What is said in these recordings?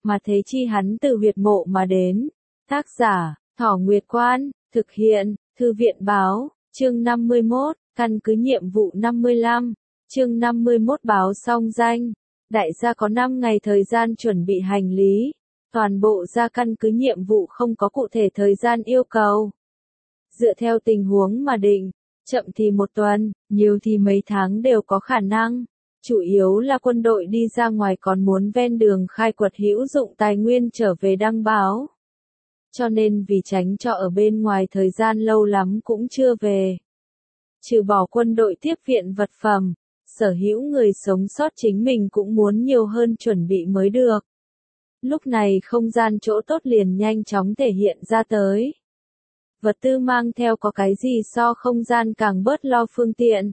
mà thế chi hắn từ huyệt mộ mà đến. Tác giả, Thỏ Nguyệt Quan, thực hiện, Thư viện báo, chương 51, căn cứ nhiệm vụ 55, chương 51 báo xong danh. Đại gia có 5 ngày thời gian chuẩn bị hành lý, toàn bộ ra căn cứ nhiệm vụ không có cụ thể thời gian yêu cầu. Dựa theo tình huống mà định, chậm thì 1 tuần, nhiều thì mấy tháng đều có khả năng. Chủ yếu là quân đội đi ra ngoài còn muốn ven đường khai quật hữu dụng tài nguyên trở về đăng báo. Cho nên vì tránh cho ở bên ngoài thời gian lâu lắm cũng chưa về. Trừ bỏ quân đội tiếp viện vật phẩm, sở hữu người sống sót chính mình cũng muốn nhiều hơn chuẩn bị mới được. Lúc này không gian chỗ tốt liền nhanh chóng thể hiện ra tới. Vật tư mang theo có cái gì so không gian càng bớt lo phương tiện.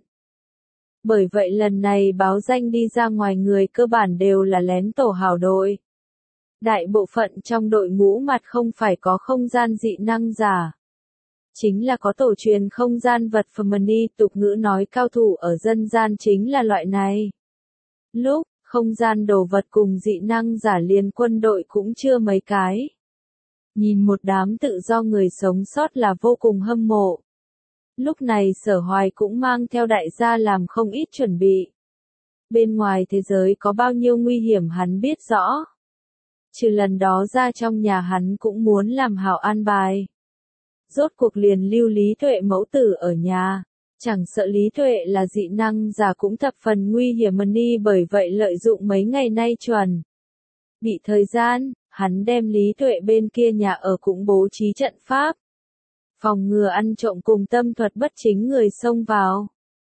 Bởi vậy lần này báo danh đi ra ngoài người cơ bản đều là lén tổ hào đội. Đại bộ phận trong đội ngũ mặt không phải có không gian dị năng giả. Chính là có tổ truyền không gian vật phẩm ni tục ngữ nói cao thủ ở dân gian chính là loại này. Lúc, không gian đồ vật cùng dị năng giả liền quân đội cũng chưa mấy cái. Nhìn một đám tự do người sống sót là vô cùng hâm mộ. Lúc này Sở Hoài cũng mang theo đại gia làm không ít chuẩn bị. Bên ngoài thế giới có bao nhiêu nguy hiểm hắn biết rõ. Trừ lần đó ra trong nhà hắn cũng muốn làm hảo an bài. Rốt cuộc liền lưu Lý Tuệ mẫu tử ở nhà. Chẳng sợ Lý Tuệ là dị năng giả cũng thập phần nguy hiểm ni bởi vậy lợi dụng mấy ngày nay chuẩn. Bị thời gian, hắn đem Lý Tuệ bên kia nhà ở cũng bố trí trận pháp. Phòng ngừa ăn trộm cùng tâm thuật bất chính người xông vào.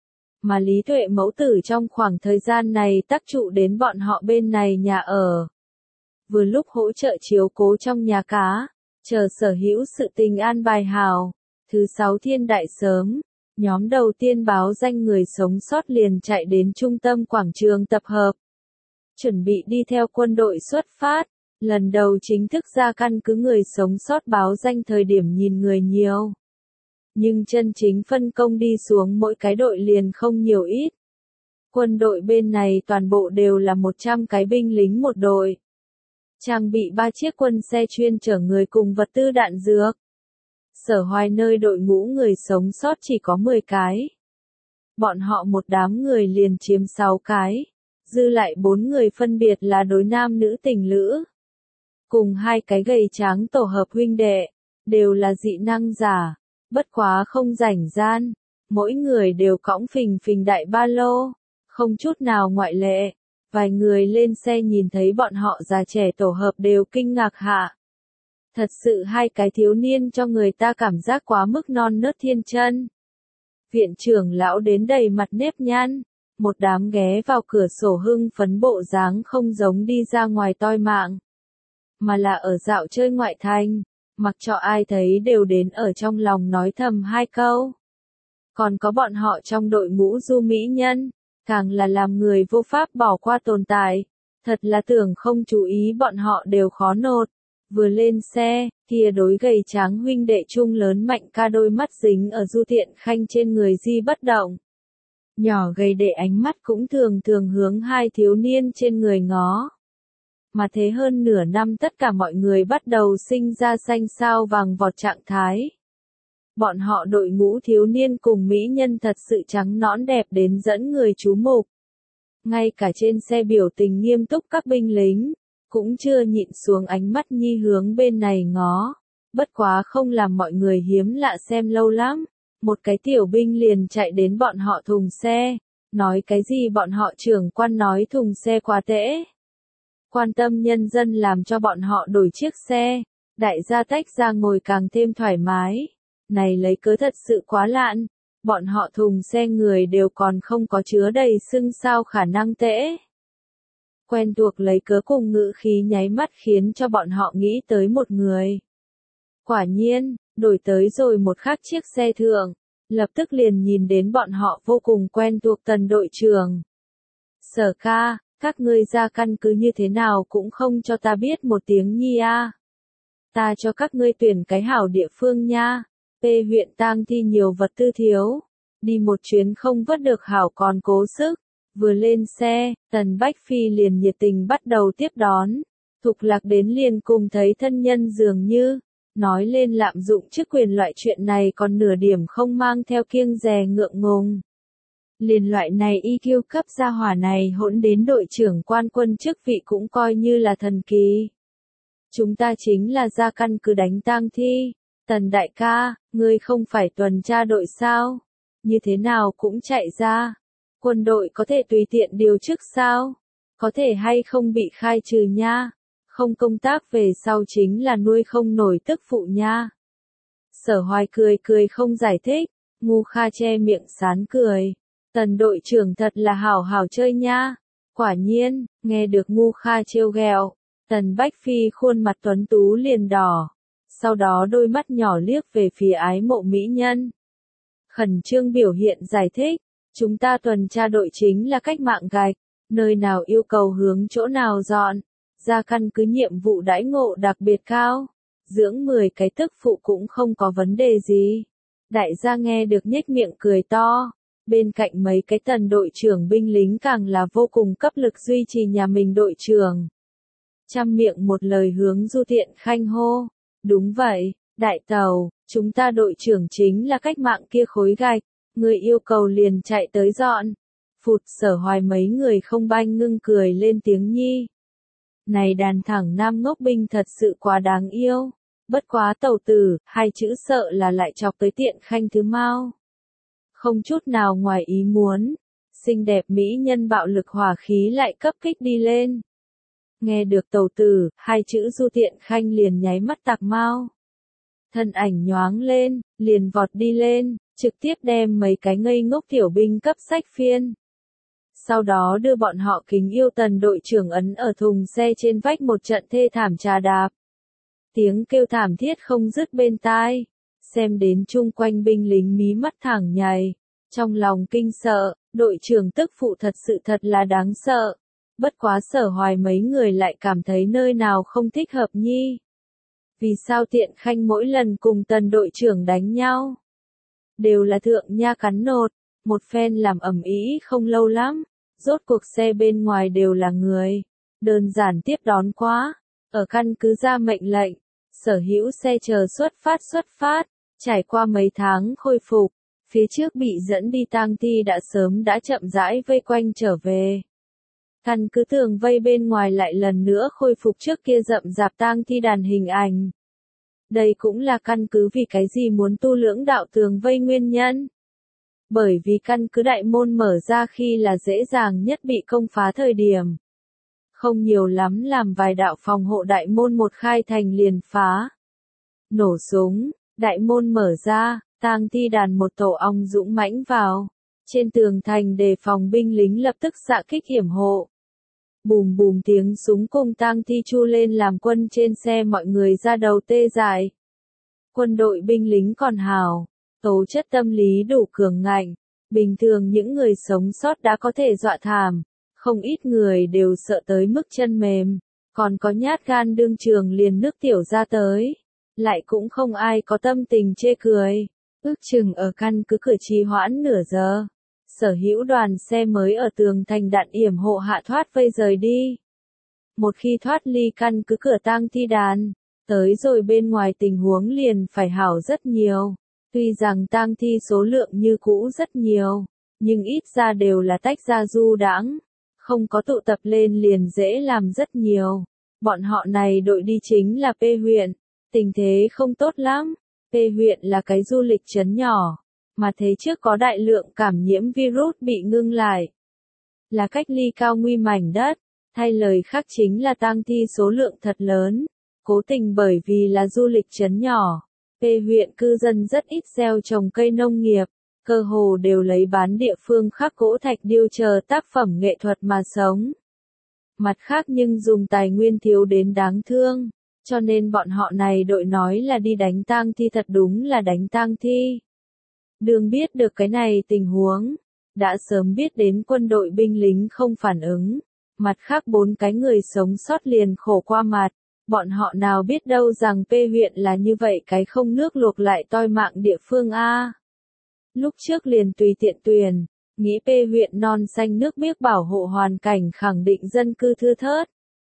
Mà Lý Tuệ mẫu tử trong khoảng thời gian này tác trụ đến bọn họ bên này nhà ở. Vừa lúc hỗ trợ chiếu cố trong nhà cá, chờ sở hữu sự tình an bài hào. Thứ 6 thiên đại sớm, nhóm đầu tiên báo danh người sống sót liền chạy đến trung tâm quảng trường tập hợp. Chuẩn bị đi theo quân đội xuất phát, lần đầu chính thức ra căn cứ người sống sót báo danh thời điểm nhìn người nhiều. Nhưng chân chính phân công đi xuống mỗi cái đội liền không nhiều ít. Quân đội bên này toàn bộ đều là 100 cái binh lính một đội. Trang bị 3 chiếc quân xe chuyên chở người cùng vật tư đạn dược. Sở Hoài nơi đội ngũ người sống sót chỉ có 10 cái. Bọn họ một đám người liền chiếm 6 cái. Dư lại 4 người phân biệt là đối nam nữ tình lữ. Cùng 2 cái gầy tráng tổ hợp huynh đệ, đều là dị năng giả. Bất quá không rảnh gian, mỗi người đều cõng phình phình đại ba lô, không chút nào ngoại lệ. Vài người lên xe nhìn thấy bọn họ già trẻ tổ hợp đều kinh ngạc hạ. Thật sự 2 cái thiếu niên cho người ta cảm giác quá mức non nớt thiên chân. Viện trưởng lão đến đầy mặt nếp nhăn, một đám ghé vào cửa sổ hưng phấn bộ dáng không giống đi ra ngoài toi mạng, mà là ở dạo chơi ngoại thành, mặc cho ai thấy đều đến ở trong lòng nói thầm 2 câu. Còn có bọn họ trong đội ngũ du mỹ nhân, càng là làm người vô pháp bỏ qua tồn tại, thật là tưởng không chú ý bọn họ đều khó nột. Vừa lên xe, kia đối gầy tráng huynh đệ trung lớn mạnh ca đôi mắt dính ở Du Thiện Khanh trên người di bất động. Nhỏ gầy đệ ánh mắt cũng thường thường hướng 2 thiếu niên trên người ngó. Mà thế hơn nửa năm tất cả mọi người bắt đầu sinh ra xanh sao vàng vọt trạng thái. Bọn họ đội ngũ thiếu niên cùng mỹ nhân thật sự trắng nõn đẹp đến dẫn người chú mục. Ngay cả trên xe biểu tình nghiêm túc các binh lính, cũng chưa nhịn xuống ánh mắt nhi hướng bên này ngó. Bất quá không làm mọi người hiếm lạ xem lâu lắm. Một cái tiểu binh liền chạy đến bọn họ thùng xe. Nói cái gì bọn họ trưởng quan nói thùng xe quá tễ. Quan tâm nhân dân làm cho bọn họ đổi chiếc xe. Đại gia tách ra ngồi càng thêm thoải mái. Này lấy cớ thật sự quá lạn. Bọn họ thùng xe người đều còn không có chứa đầy xưng sao khả năng tễ. Quen thuộc lấy cớ cùng ngữ khí nháy mắt khiến cho bọn họ nghĩ tới một người. Quả nhiên, đổi tới rồi một khác chiếc xe thượng, lập tức liền nhìn đến bọn họ vô cùng quen thuộc Tần đội trưởng. Sở ca, các ngươi ra căn cứ như thế nào cũng không cho ta biết một tiếng nhi a. Ta cho các ngươi tuyển cái hảo địa phương nha. P huyện tang thi nhiều vật tư thiếu. Đi một chuyến không vất được hảo còn cố sức. Vừa lên xe, Tần Bách Phi liền nhiệt tình bắt đầu tiếp đón. Thục Lạc đến liền cùng thấy thân nhân dường như, nói lên lạm dụng chức quyền loại chuyện này còn nửa điểm không mang theo kiêng dè ngượng ngùng. Liền loại này EQ cấp gia hỏa này hỗn đến đội trưởng quan quân chức vị cũng coi như là thần kỳ. Chúng ta chính là ra căn cứ đánh tang thi. Tần đại ca, ngươi không phải tuần tra đội sao? Như thế nào cũng chạy ra. Quân đội có thể tùy tiện điều chức sao? Có thể hay không bị khai trừ nha? Không công tác về sau chính là nuôi không nổi tức phụ nha. Sở Hoài cười cười không giải thích, Ngu Kha che miệng sán cười. Tần đội trưởng thật là hảo hảo chơi nha. Quả nhiên, nghe được Ngu Kha trêu ghẹo, Tần Bách Phi khuôn mặt tuấn tú liền đỏ. Sau đó đôi mắt nhỏ liếc về phía ái mộ mỹ nhân. Khẩn trương biểu hiện giải thích, chúng ta tuần tra đội chính là cách mạng gạch, nơi nào yêu cầu hướng chỗ nào dọn, ra căn cứ nhiệm vụ đãi ngộ đặc biệt cao, dưỡng 10 cái tức phụ cũng không có vấn đề gì. Đại gia nghe được nhếch miệng cười to, bên cạnh mấy cái tần đội trưởng binh lính càng là vô cùng cấp lực duy trì nhà mình đội trưởng. Trăm miệng một lời hướng Du Thiện Khanh hô. Đúng vậy, đại tàu, chúng ta đội trưởng chính là cách mạng kia khối gạch, người yêu cầu liền chạy tới dọn. Phụt Sở Hoài mấy người không banh ngưng cười lên tiếng nhi. Này đàn thẳng nam ngốc binh thật sự quá đáng yêu. Bất quá tàu tử, hai chữ sợ là lại chọc tới Tiện Khanh thứ mau. Không chút nào ngoài ý muốn, xinh đẹp mỹ nhân bạo lực hỏa khí lại cấp kích đi lên. Nghe được tàu tử, hai chữ Du Tiện Khanh liền nháy mắt tạc mau. Thân ảnh nhoáng lên, liền vọt đi lên, trực tiếp đem mấy cái ngây ngốc tiểu binh cấp sách phiên. Sau đó đưa bọn họ kính yêu Tần đội trưởng ấn ở thùng xe trên vách một trận thê thảm trà đạp. Tiếng kêu thảm thiết không dứt bên tai, xem đến chung quanh binh lính mí mắt thẳng nhảy, trong lòng kinh sợ, đội trưởng tức phụ thật là đáng sợ. Bất quá Sở Hoài mấy người lại cảm thấy nơi nào không thích hợp nhi. Vì sao Tiện Khanh mỗi lần cùng Tần đội trưởng đánh nhau? Đều là thượng nha cắn nột, một phen làm ầm ĩ không lâu lắm, rốt cuộc xe bên ngoài đều là người. Đơn giản tiếp đón quá, ở căn cứ ra mệnh lệnh, sở hữu xe chờ xuất phát, trải qua mấy tháng khôi phục, phía trước bị dẫn đi tang thi đã chậm rãi vây quanh trở về. Căn cứ tường vây bên ngoài lại lần nữa khôi phục trước kia rậm rạp tang thi đàn hình ảnh. Đây cũng là căn cứ vì cái gì muốn tu lưỡng đạo tường vây nguyên nhân. Bởi vì căn cứ đại môn mở ra khi là dễ dàng nhất bị công phá thời điểm. Không nhiều lắm làm vài đạo phòng hộ đại môn một khai thành liền phá. Nổ súng, đại môn mở ra, tang thi đàn một tổ ong dũng mãnh vào. Trên tường thành đề phòng binh lính lập tức xạ kích hiểm hộ. Bùm bùm tiếng súng cùng tang thi chu lên làm quân trên xe mọi người ra đầu tê dại. Quân đội binh lính còn hào, tố chất tâm lý đủ cường ngạnh, bình thường những người sống sót đã có thể dọa thảm, không ít người đều sợ tới mức chân mềm, còn có nhát gan đương trường liền nước tiểu ra tới, lại cũng không ai có tâm tình chê cười, ước chừng ở căn cứ cửa trì hoãn nửa giờ. Sở hữu đoàn xe mới ở tường thành đạn yểm hộ hạ thoát vây rời đi. Một khi thoát ly căn cứ cửa tang thi đàn, tới rồi bên ngoài tình huống liền phải hảo rất nhiều. Tuy rằng tang thi số lượng như cũ rất nhiều, nhưng ít ra đều là tách ra du đãng, không có tụ tập lên liền dễ làm rất nhiều. Bọn họ này đội đi chính là P huyện, tình thế không tốt lắm. P huyện là cái du lịch trấn nhỏ. Mà thế trước có đại lượng cảm nhiễm virus bị ngưng lại. Là cách ly cao nguy mảnh đất, thay lời khác chính là tang thi số lượng thật lớn. Cố tình bởi vì là du lịch trấn nhỏ, P huyện cư dân rất ít gieo trồng cây nông nghiệp, cơ hồ đều lấy bán địa phương khắc gỗ thạch điêu chờ tác phẩm nghệ thuật mà sống. Mặt khác nhưng dùng tài nguyên thiếu đến đáng thương, cho nên bọn họ này đội nói là đi đánh tang thi thật đúng là đánh tang thi. Đường biết được cái này tình huống, đã sớm biết đến quân đội binh lính không phản ứng, mặt khác 4 cái người sống sót liền khổ qua mặt, bọn họ nào biết đâu rằng P huyện là như vậy cái không nước luộc lại toi mạng địa phương a. Lúc trước liền tùy tiện tuyển, nghĩ P huyện non xanh nước biếc bảo hộ hoàn cảnh khẳng định dân cư thưa thớt.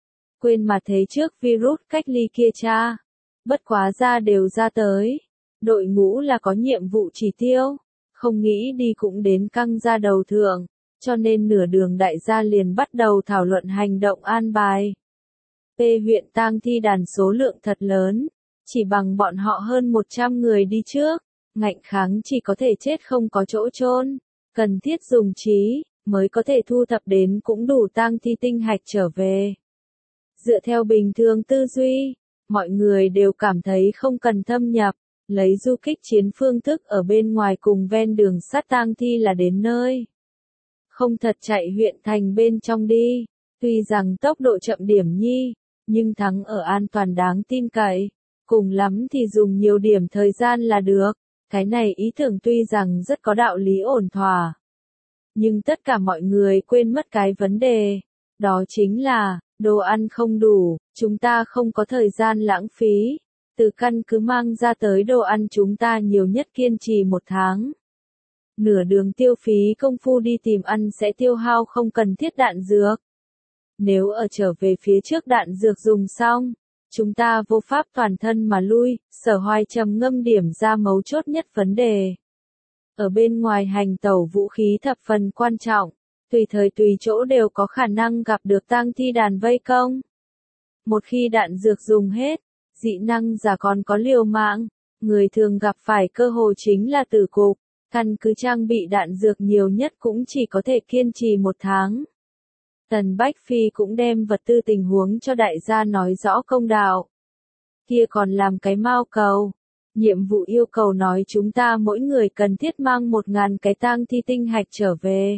quên mà thế trước virus cách ly kia cha. Bất quá ra đều ra tới. Đội ngũ là có nhiệm vụ chỉ tiêu. Không nghĩ đi cũng đến căng ra đầu thượng. Cho nên nửa đường đại gia liền bắt đầu thảo luận hành động an bài. P huyện tang thi đàn số lượng thật lớn. Chỉ bằng bọn họ hơn 100 người đi trước. Ngạnh kháng chỉ có thể chết không có chỗ chôn. Cần thiết dùng trí, mới có thể thu thập đến cũng đủ tang thi tinh hạch trở về. Dựa theo bình thường tư duy, mọi người đều cảm thấy không cần thâm nhập, lấy du kích chiến phương thức ở bên ngoài cùng ven đường sắt tang thi là đến nơi. Không thật chạy huyện thành bên trong đi, tuy rằng tốc độ chậm điểm nhi, nhưng thắng ở an toàn đáng tin cậy, cùng lắm thì dùng nhiều điểm thời gian là được. Cái này ý tưởng tuy rằng rất có đạo lý ổn thỏa. Nhưng tất cả mọi người quên mất cái vấn đề. Đó chính là, đồ ăn không đủ, chúng ta không có thời gian lãng phí. Từ căn cứ mang ra tới đồ ăn chúng ta nhiều nhất kiên trì 1 tháng. Nửa đường tiêu phí công phu đi tìm ăn sẽ tiêu hao không cần thiết đạn dược. Nếu ở trở về phía trước đạn dược dùng xong, chúng ta vô pháp toàn thân mà lui, Sở Hoài trầm ngâm điểm ra mấu chốt nhất vấn đề. Ở bên ngoài hành tẩu vũ khí thập phần quan trọng, tùy thời tùy chỗ đều có khả năng gặp được tang thi đàn vây công. Một khi đạn dược dùng hết, dị năng giả còn có liều mạng, người thường gặp phải cơ hội chính là tử cục, căn cứ trang bị đạn dược nhiều nhất cũng chỉ có thể kiên trì 1 tháng. Tần Bách Phi cũng đem vật tư tình huống cho đại gia nói rõ công đạo. Kia còn làm cái mao cầu. Nhiệm vụ yêu cầu nói chúng ta mỗi người cần thiết mang 1000 cái tang thi tinh hạch trở về.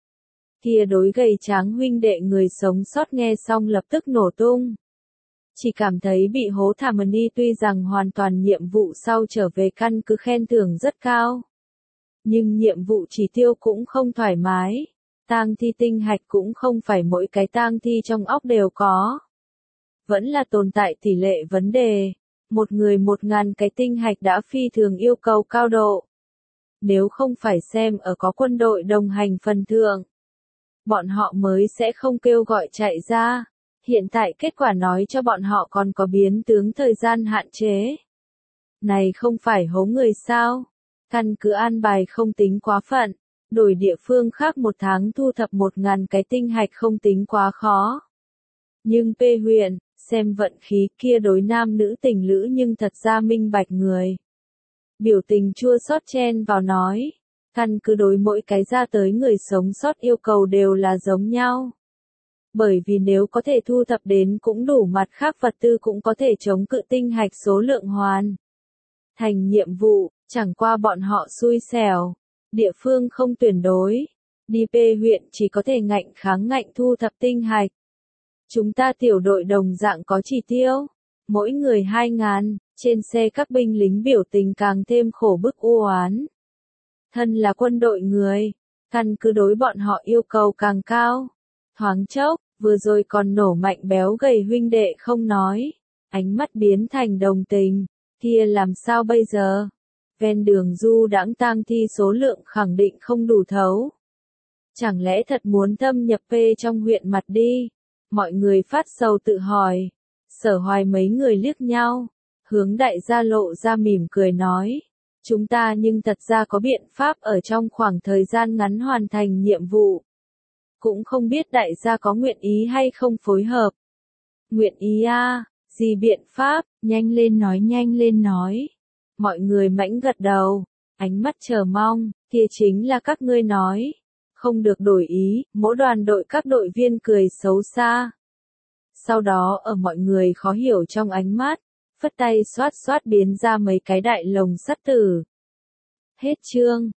Kia đối gầy tráng huynh đệ người sống sót nghe xong lập tức nổ tung. Chỉ cảm thấy bị hố thảm đi tuy rằng hoàn toàn nhiệm vụ sau trở về căn cứ khen thưởng rất cao. Nhưng nhiệm vụ chỉ tiêu cũng không thoải mái. Tang thi tinh hạch cũng không phải mỗi cái tang thi trong óc đều có. Vẫn là tồn tại tỷ lệ vấn đề. Một người 1000 cái tinh hạch đã phi thường yêu cầu cao độ. Nếu không phải xem ở có quân đội đồng hành phần thượng, bọn họ mới sẽ không kêu gọi chạy ra. Hiện tại kết quả nói cho bọn họ còn có biến tướng thời gian hạn chế. Này không phải hố người sao? Căn cứ an bài không tính quá phận. Đổi địa phương khác 1 tháng thu thập 1000 cái tinh hạch không tính quá khó. Nhưng P huyện, xem vận khí kia đối nam nữ tình lữ nhưng thật ra minh bạch người. Biểu tình chua xót chen vào nói, căn cứ đối mỗi cái ra tới người sống sót yêu cầu đều là giống nhau. Bởi vì nếu có thể thu thập đến cũng đủ mặt khác vật tư cũng có thể chống cự tinh hạch số lượng hoàn. Thành nhiệm vụ, chẳng qua bọn họ xui xẻo. Địa phương không tuyển đối. Đi P huyện chỉ có thể ngạnh kháng ngạnh thu thập tinh hạch. Chúng ta tiểu đội đồng dạng có chỉ tiêu. Mỗi người 2000, trên xe các binh lính biểu tình càng thêm khổ bức u oán. Thân là quân đội người, căn cứ đối bọn họ yêu cầu càng cao. Thoáng chốc, vừa rồi còn nổ mạnh béo gầy huynh đệ không nói. Ánh mắt biến thành đồng tình, kia làm sao bây giờ? Ven đường du đãng tang thi số lượng khẳng định không đủ thấu. Chẳng lẽ thật muốn thâm nhập P trong huyện mặt đi? Mọi người phát sầu tự hỏi. Sở Hoài mấy người liếc nhau, hướng đại gia lộ ra mỉm cười nói. Chúng ta nhưng thật ra có biện pháp ở trong khoảng thời gian ngắn hoàn thành nhiệm vụ. Cũng không biết đại gia có nguyện ý hay không phối hợp. Nguyện ý à, gì biện pháp, nhanh lên nói nhanh lên nói. Mọi người mãnh gật đầu, ánh mắt chờ mong, kia chính là các ngươi nói. Không được đổi ý, mỗi đoàn đội các đội viên cười xấu xa. Sau đó ở mọi người khó hiểu trong ánh mắt, phất tay xoát xoát biến ra mấy cái đại lồng sắt tử. Hết chương.